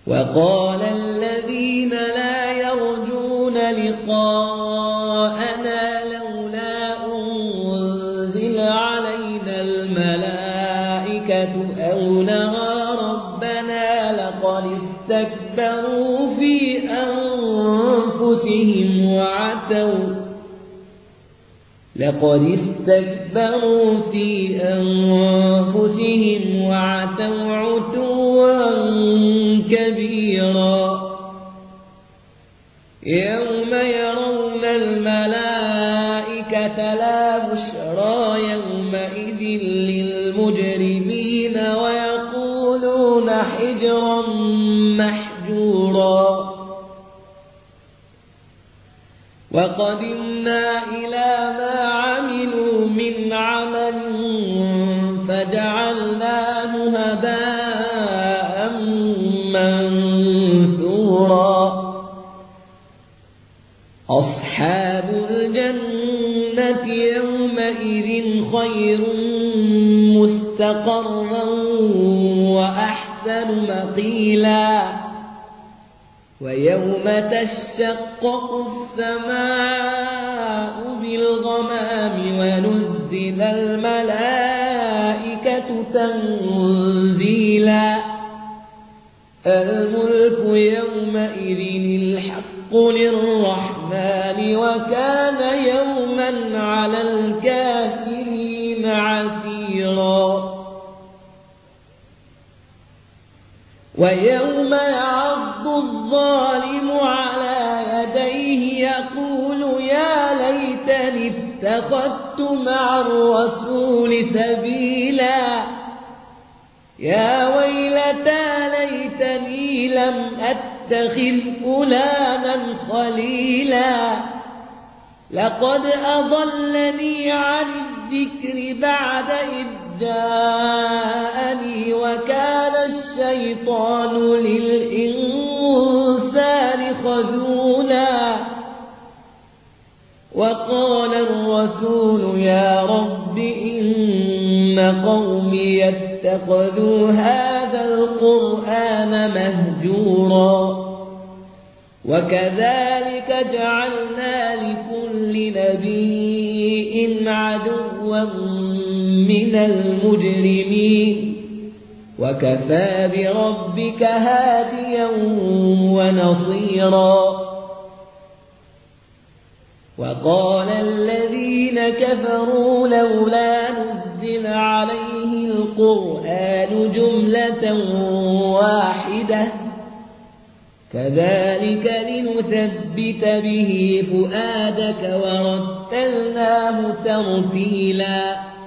وقال الذين لا يرجون لقاءنا لولا أنزل علينا الملائكة أو نرى ربنا استكبروا في أنفسهم وعتوا عتوا كبيرا يوم يرون الملائكة لا بشرى يومئذ للمجرمين ويقولون حجرا محجورا وقدمنا إلى ما عملوا من عمل فجعلناه هباء منثورا أصحاب الجنة يومئذ خير مستقرا وأحسن مقيلا ويوم تشقق السماء بالغمام ونزل الملائكة تنزيلا الملك يومئذ الحق للرحمن وكان يوما على الكافرين عسيرا ويوم يعض الظالم على يديه يقول يا ليتني اتخذت مع الرسول سبيلا يا ويلتى ليتني لم أتخذ فلانا خليلا لقد أضلني عن الذكر بعد إذ جاءني وكان الشيطان للإنسان خذولا وقال الرسول يا رب إن قومي اتخذوا هذا القرآن مهجورا وكذلك جعلنا لكل نبي عدوا من المجرمين وكفى بربك هاديا ونصيرا وقال الذين كفروا لولا نزل عليه القرآن جملة واحدة كذلك لنثبت به فؤادك ورتلناه ترتيلا